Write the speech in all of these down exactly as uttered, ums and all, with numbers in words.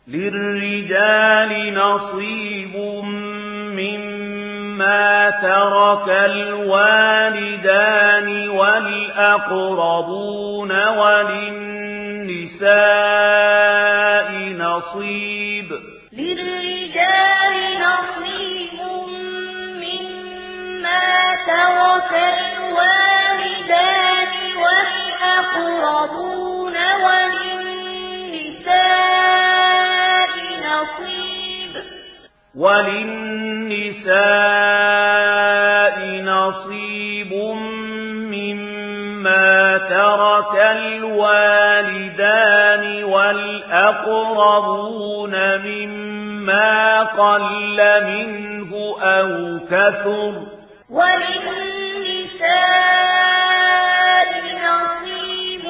للرجال نصيب مما ترك الوالدان والأقربون وللنساء نصيب للرجال نصيب مما ترك الوالدان والأقربون وللنساء نصيب وللنساء نصيب مما ترك الوالدان والأقربون مما قل منه أو كثر وللنساء نصيب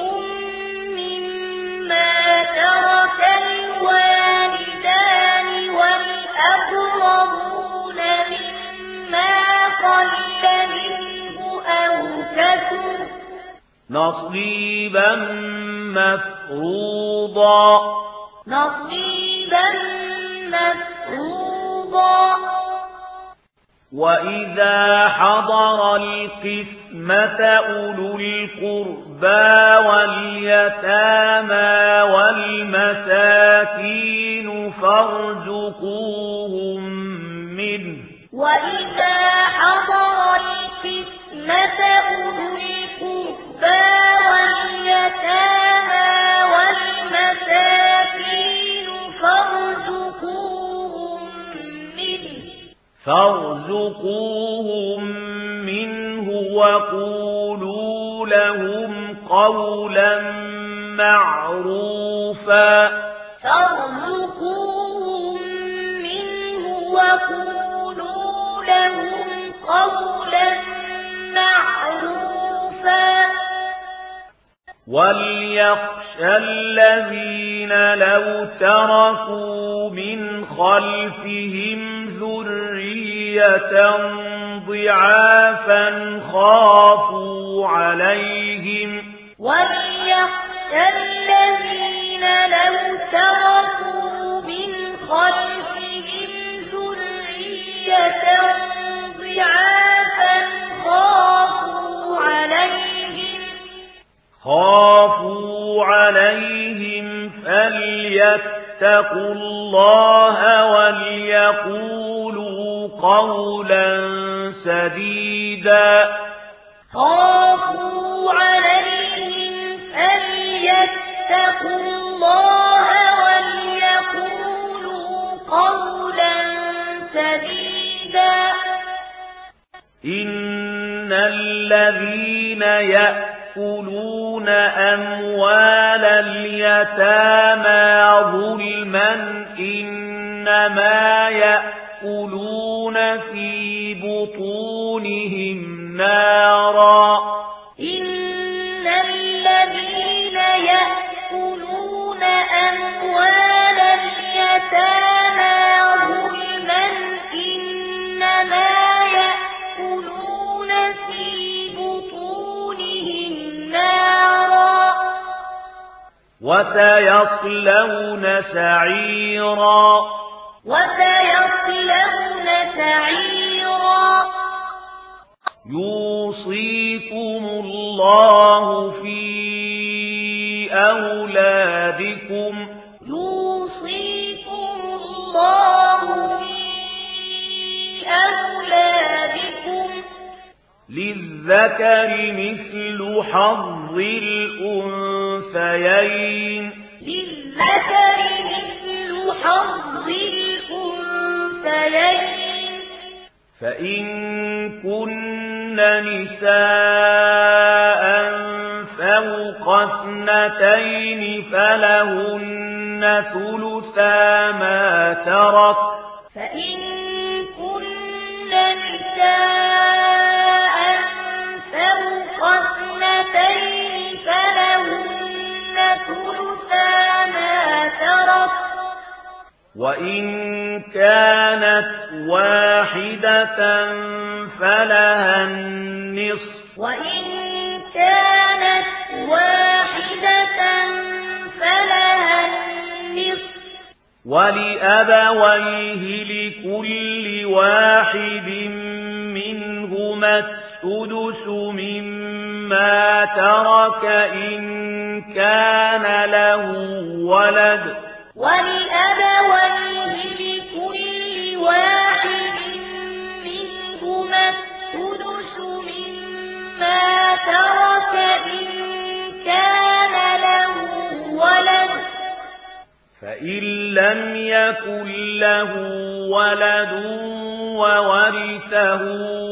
مما ترك الوالدان والأقربون مما قل منه أو كثر نصيبا مفروضا نصيبا مفروضا وإذا حضر القسمة أولو القربى واليتامى والمساكين فارزقوهم منه وإذا حضر القسمة أولو القربى واليتامى والمساكين فارزقوهم منه فارزقوهم منه وقولوا لهم قولا معروفا فارزقوهم منه وقولوا لهم قولا معروفا وليخشى الذين لو تركوا من خلفهم ذرية ضعافا خافوا عليهم وليخشى الذين لو تركوا من خلفهم ذرية ضعافا خافوا عليهم خافوا عليهم فليتقوا الله وليقولوا قولا سديدا خافوا عليهم فليتقوا الله وليقولوا قولا سديدا إن الذين يأكلون أموال اليتامى ظلما إنما يأكلون في بطونهم نارا إن الذين يأكلون أموال اليتامى ظلما إنما يأكلون في بطونهم نارا وسيصلون سعيرا وسيصلون سعيرا يوصيكم الله في أولادكم يوصيكم الله في أولادكم للذكر مثل حظ الأنثيين للذكر مثل حظ الأنثيين فإن كن نساء فوق اثنتين فلهن ثلثا ما ترك فإن كن نساء فوق اثنتين فلهن ثلثا ما ترك وإن كانت واحدة فلها النصف وإن كانت واحدة فلها النصف ولأبويه لكل واحد منهما السدس مما ترك إن كان له ولد ولأبويه لكل واحد منهما السدس مما ترك إن كان له ولد فإن لم يكن له ولد وورثه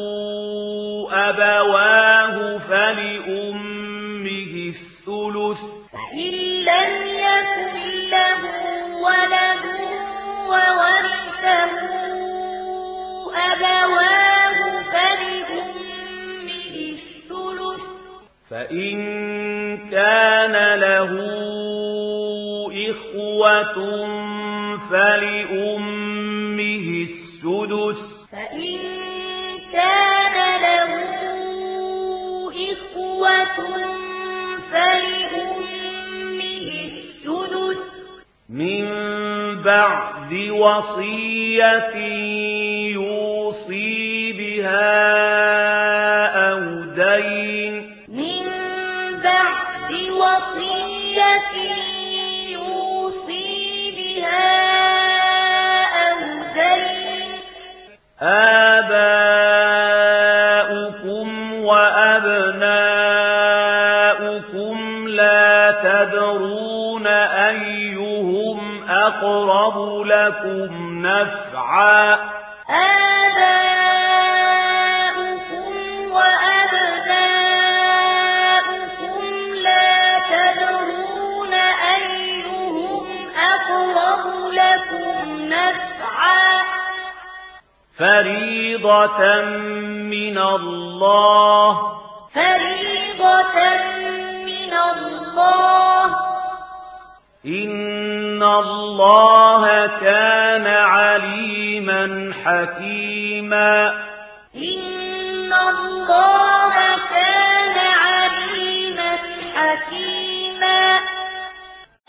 أبواه فلأمه الثلث فإن لم يكن له ولد وورثه أبواه فلأمه الثلث فإن كان له إخوة فلأمه السدس فإن كان له إخوة فلأمه السدس من بعد وصية يوصي بها أو دين من بعد وصية يوصي بها أو دين آباؤكم وأبناؤكم لا تدرون أيهم أقرب لكم نفعا آباؤكم وأبناؤكم لا تدرون أيهم أقرب لكم نفعا فريضة من الله فريضة من الله إن الله كان عليما حكيما